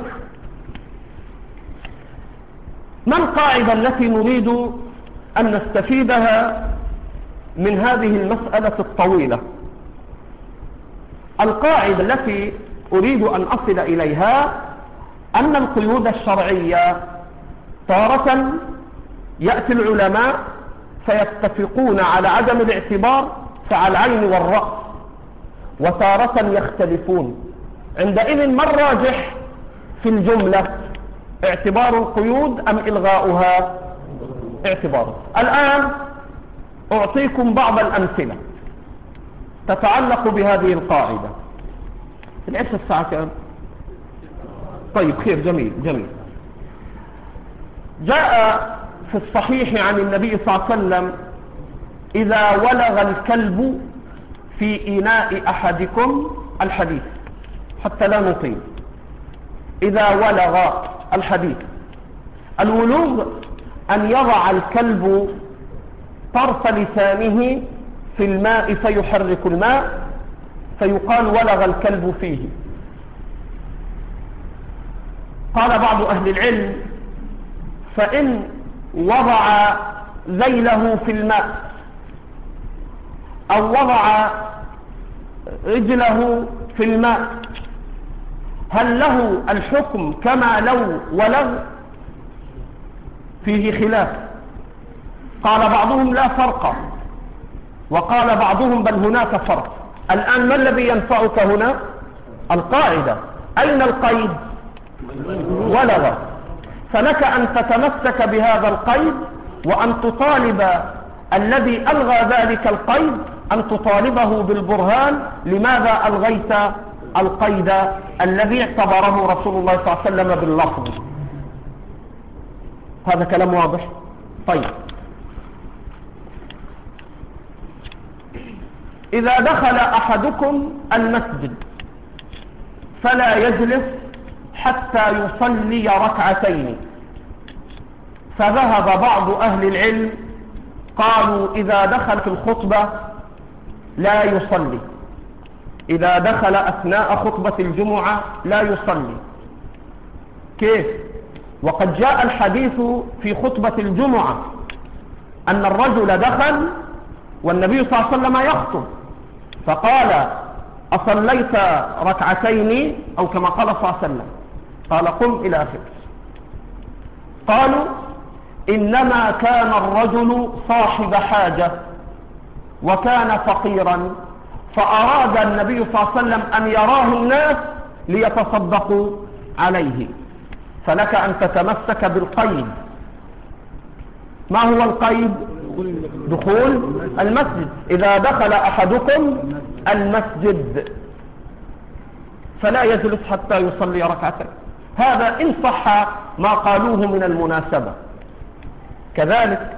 ما القاعدة التي نريد أن نستفيدها من هذه المسألة الطويلة؟ القاعدة التي أريد أن أصل إليها أن القيود الشرعية تارة يأتي العلماء فيتفقون على عدم الاعتبار فعلى العين والرأس، وتارة يختلفون. عندئذ ما الراجح في الجملة؟ اعتبار القيود أم إلغاؤها؟ اعتباره. الآن أعطيكم بعض الأمثلة. تتعلق بهذه القاعدة. العشاء الساعة كام؟ طيب خير، جميل جميل. جاء في الصحيح عن النبي صلى الله عليه وسلم: إذا ولغ الكلب في إناء أحدكم، الحديث حتى لا نطيل. إذا ولغ، الحديث. الولوغ أن يضع الكلب طرف لسانه في الماء فيحرك الماء، فيقال ولغ الكلب فيه. قال بعض أهل العلم: فإن وضع ذيله في الماء أو وضع رجله في الماء، هل له الحكم كما لو ولغ؟ فيه خلاف. قال بعضهم لا فرق، وقال بعضهم بل هناك فرق. الآن ما الذي ينفعك هنا؟ القاعدة. أين القيد؟ ولغ. فلك أن تتمسك بهذا القيد، وأن تطالب الذي ألغى ذلك القيد أن تطالبه بالبرهان لماذا ألغيت القيد الذي اعتبره رسول الله صلى الله عليه وسلم باللفظ. هذا كلام واضح؟ طيب، إذا دخل أحدكم المسجد فلا يجلس حتى يصلي ركعتين. فذهب بعض أهل العلم قالوا إذا دخل في الخطبة لا يصلي، إذا دخل أثناء خطبة الجمعة لا يصلي. كيف؟ وقد جاء الحديث في خطبة الجمعة أن الرجل دخل والنبي صلى الله عليه وسلم يخطب، فقال: أصليت ركعتين؟ أو كما قال صلى الله عليه وسلم، قال: قم إلى آخره. قالوا: إنما كان الرجل صاحب حاجة وكان فقيرا، فأراد النبي صلى الله عليه وسلم أن يراه الناس ليتصدقوا عليه. فلك أن تتمسك بالقيد. ما هو القيد؟ دخول المسجد. إذا دخل أحدكم المسجد فلا يجلس حتى يصلي ركعتين. هذا إن صح ما قالوه من المناسبة. كذلك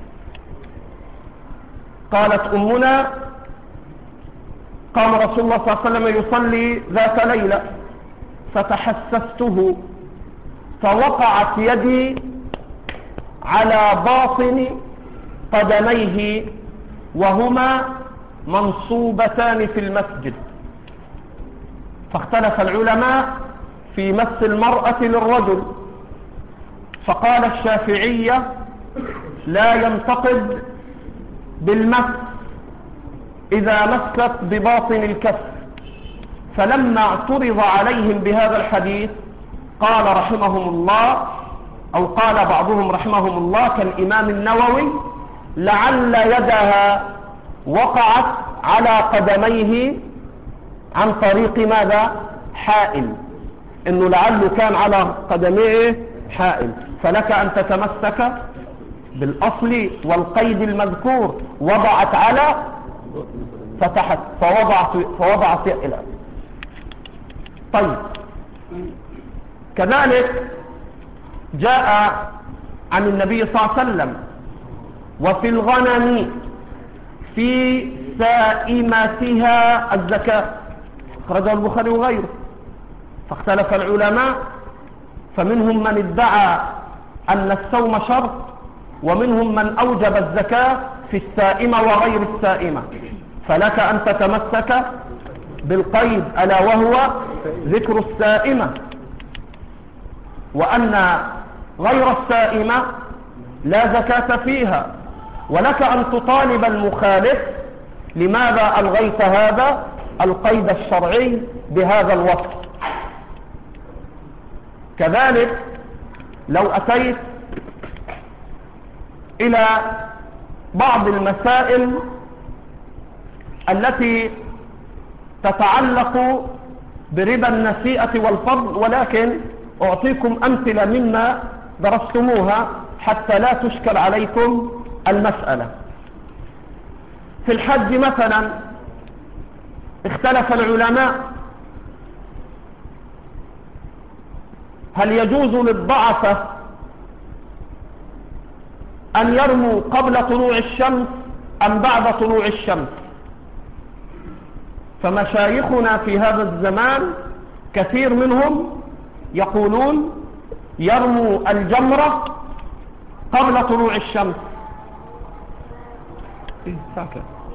قالت أمنا: قام رسول الله صلى الله عليه وسلم يصلي ذات ليلة فتحسسته، فوقعت يدي على باطن قدميه وهما منصوبتان في المسجد. فاختلف العلماء في مس المرأة للرجل، فقال الشافعية: لا ينتقد بالمس إذا مست بباطن الكف. فلما اعترض عليهم بهذا الحديث قال رحمهم الله، أو قال بعضهم رحمهم الله كالإمام النووي: لعل يدها وقعت على قدميه عن طريق ماذا؟ حائل. إنه لعله كان على قدميه حائل. فلك أن تتمسك بالأصل والقيد المذكور. وضعت على، فتحت، فوضعت, فوضعت إلى. طيب، كذلك جاء عن النبي صلى الله عليه وسلم: وفي الغنم في سائمتها الزكاة. أخرجه البخاري وغيره. فاختلف العلماء، فمنهم من ادعى أن الصوم شرط، ومنهم من أوجب الزكاة في السائمة وغير السائمة. فلك أن تتمسك بالقيد، ألا وهو ذكر السائمة، وأن غير السائمة لا زكاة فيها. ولك أن تطالب المخالف: لماذا ألغيت هذا القيد الشرعي بهذا الوصف؟ كذلك لو أتيت إلى بعض المسائل التي تتعلق بربا النسيئة والفضل، ولكن أعطيكم أمثلة مما درستموها حتى لا تشكل عليكم المسألة. في الحج مثلا اختلف العلماء هل يجوز للضعفة أن يرموا قبل طلوع الشمس أم بعد طلوع الشمس؟ فمشايخنا في هذا الزمان كثير منهم يقولون يرموا الجمرة قبل طلوع الشمس. إيه ساعة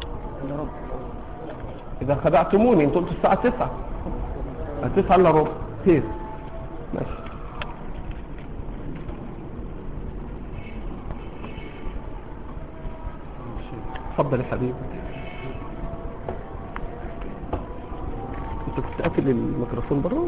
إذا خدعتموني انتم قلتوا الساعة تسعة تسعة إلا ربع. خير ماشي. تفضل يا حبيبي. انت كنت قافل الميكروفون بره؟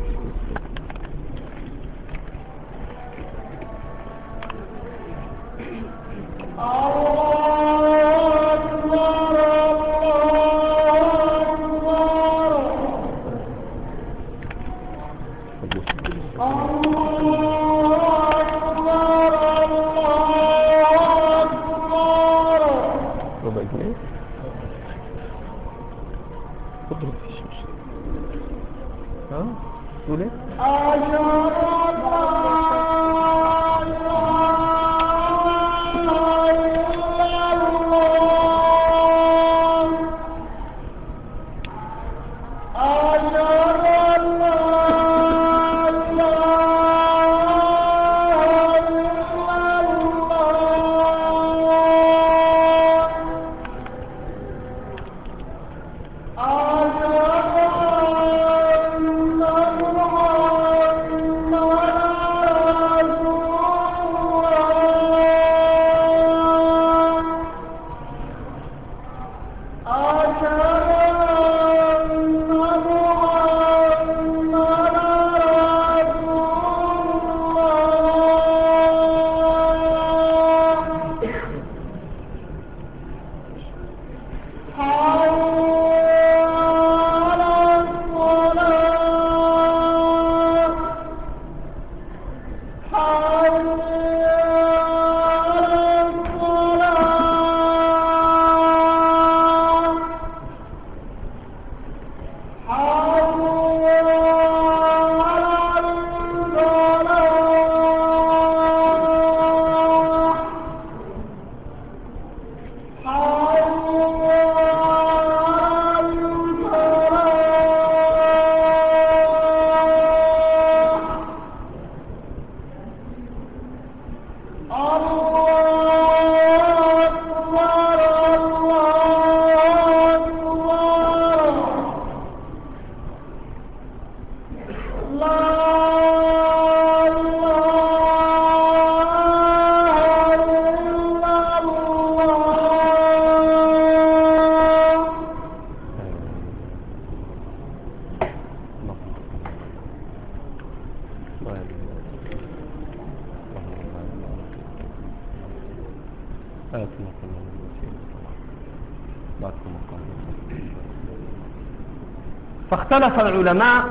فاختلف العلماء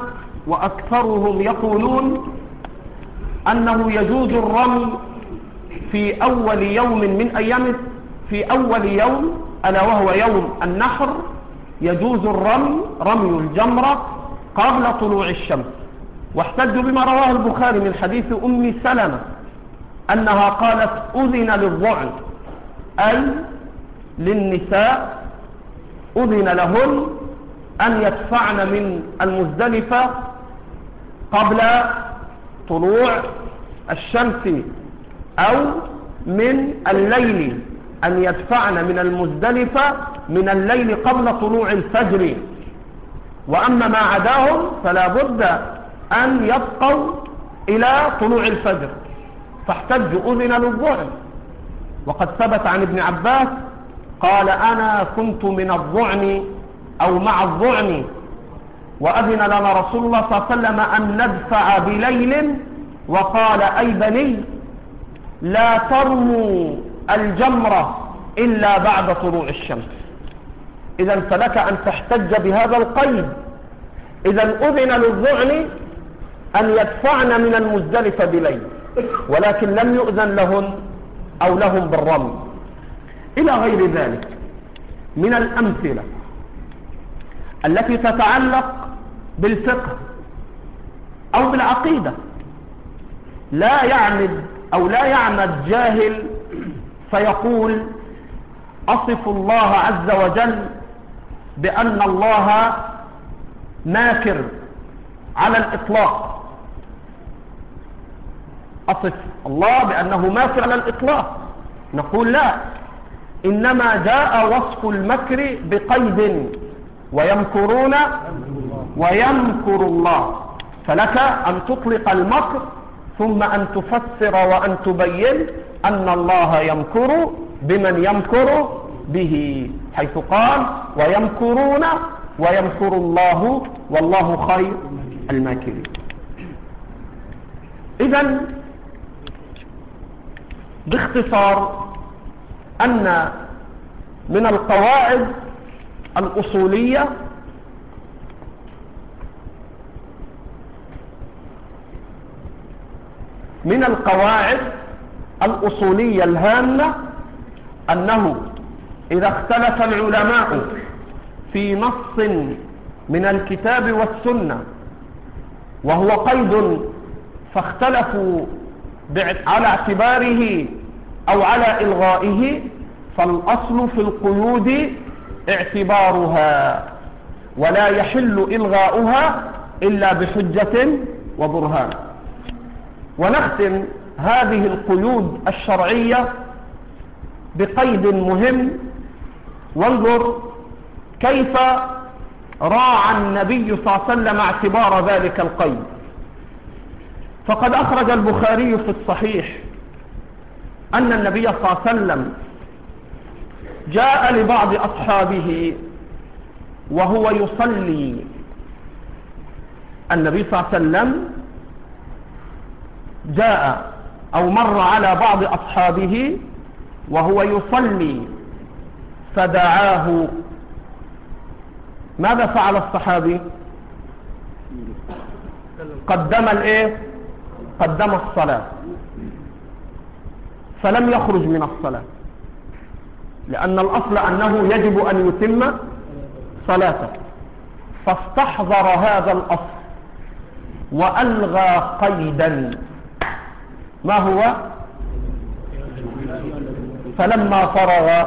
وأكثرهم يقولون أنه يجوز الرمي في أول يوم من أيام في أول يوم ألا وهو يوم النحر، يجوز الرمي رمي الجمرة قبل طلوع الشمس. واحتجوا بما رواه البخاري من حديث أم سلمة أنها قالت أذن للضعن أي للنساء أذن لهن أن يدفعن من المزدلفة قبل طلوع الشمس أو من الليل، أن يدفعن من المزدلفة من الليل قبل طلوع الفجر. وأما ما عداهم فلا بد أن يبقوا إلى طلوع الفجر. فاحتجوا أذن للضعن، وقد ثبت عن ابن عباس قال أنا كنت من الضعن أو مع الضعن وأذن لنا رسول الله صلى الله عليه وسلم أن ندفع بليل، وقال أي بني لا ترموا الجمرة إلا بعد طلوع الشمس. إذا فلك أن تحتج بهذا القيد. إذا أذن للضعن أن يدفعن من المزدلفة بليل، ولكن لم يؤذن لهن أو لهم بالرمي. إلى غير ذلك من الأمثلة التي تتعلق بالفقه أو بالعقيدة. لا يعمد أو لا يعمد جاهل فيقول أصف الله عز وجل بأن الله ماكر على الإطلاق، أصف الله بأنه ماكر على الإطلاق. نقول لا، إنما جاء وصف المكر بقيد: ويمكرون ويمكر الله. فلك أن تطلق المكر ثم أن تفسر وأن تبين أن الله يمكر بمن يمكر به، حيث قال ويمكرون ويمكر الله والله خير الماكرين. إذن باختصار أن من القواعد الأصولية من القواعد الأصولية الهامة أنه إذا اختلف العلماء في نص من الكتاب والسنة وهو قيد فاختلفوا على اعتباره أو على إلغائه، فالأصل في القيود اعتبارها، ولا يحل إلغاؤها إلا بحجة وبرهان. ونختم هذه القيود الشرعية بقيد مهم، وانظر كيف راعى النبي صلى الله عليه وسلم اعتبار ذلك القيد. فقد أخرج البخاري في الصحيح أن النبي صلى الله عليه وسلم جاء لبعض أصحابه وهو يصلي. النبي صلى الله عليه وسلم جاء أو مر على بعض أصحابه وهو يصلي فدعاه. ماذا فعل الصحابي؟ قدم الايه؟ قدم الصلاة، فلم يخرج من الصلاة، لأن الأصل أنه يجب أن يتم صلاته، فاستحضر هذا الأصل وألغى قيدا. ما هو؟ فلما فرغ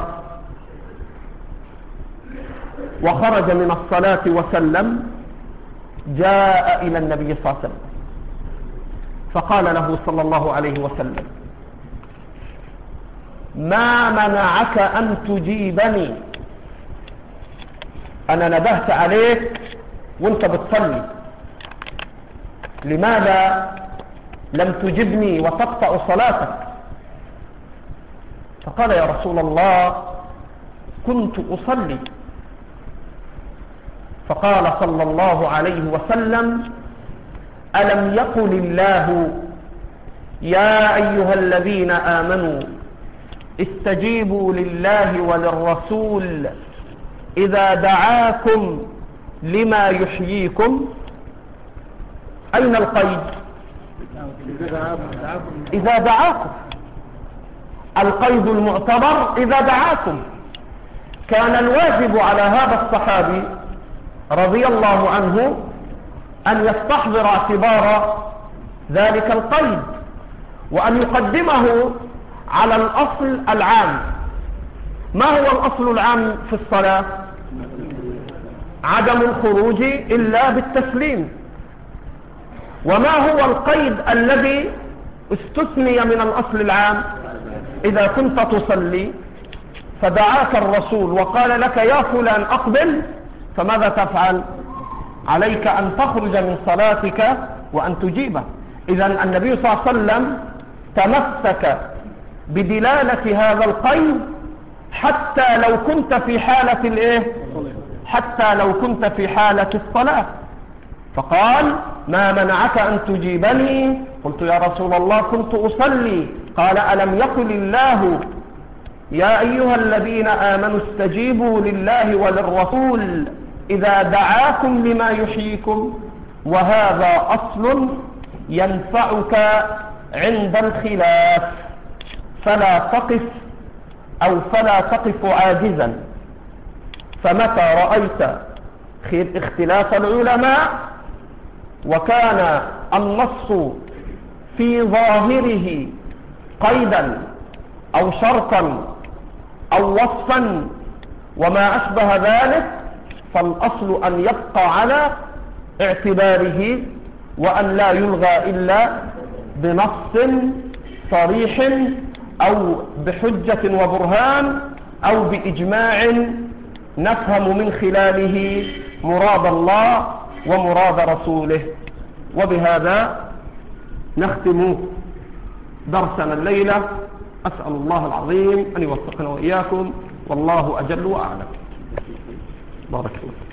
وخرج من الصلاة وسلم جاء إلى النبي صلى الله عليه وسلم فقال له صلى الله عليه وسلم: ما منعك أن تجيبني؟ أنا نبهت عليك وانت بتصلي، لماذا لم تجبني وتقطع صلاتك؟ فقال: يا رسول الله كنت أصلي. فقال صلى الله عليه وسلم: ألم يقل الله يا أيها الذين آمنوا استجيبوا لله وللرسول إذا دعاكم لما يحييكم؟ أين القيد؟ إذا دعاكم. القيد المعتبر إذا دعاكم. كان الواجب على هذا الصحابي رضي الله عنه أن يستحضر اعتبار ذلك القيد، وأن يقدمه على الأصل العام. ما هو الأصل العام في الصلاة؟ عدم الخروج إلا بالتسليم. وما هو القيد الذي استثني من الأصل العام؟ إذا كنت تصلي فدعاك الرسول وقال لك يا فلان أقبل، فماذا تفعل؟ عليك أن تخرج من صلاتك وأن تجيبه. إذن النبي صلى الله عليه وسلم تمسك بدلالة هذا القيد حتى لو كنت في حالة الايه؟ حتى لو كنت في حالة الصلاة. فقال: ما منعك أن تجيبني؟ قلت: يا رسول الله كنت أصلي. قال: ألم يقل الله يا أيها الذين آمنوا استجيبوا لله وللرسول إذا دعاكم لما يحييكم؟ وهذا أصل ينفعك عند الخلاف، فلا تقف أو فلا تقف عاجزا. فمتى رأيت اختلاف العلماء، وكان النص في ظاهره قيدا أو شرطا أو وصفا وما أشبه ذلك، فالأصل أن يبقى على اعتباره وأن لا يلغى إلا بنص صريح أو بحجة وبرهان أو بإجماع نفهم من خلاله مراد الله ومراد رسوله. وبهذا نختم درسنا الليلة. أسأل الله العظيم أن يوفقنا وإياكم، والله أجل وأعلم. بارك الله.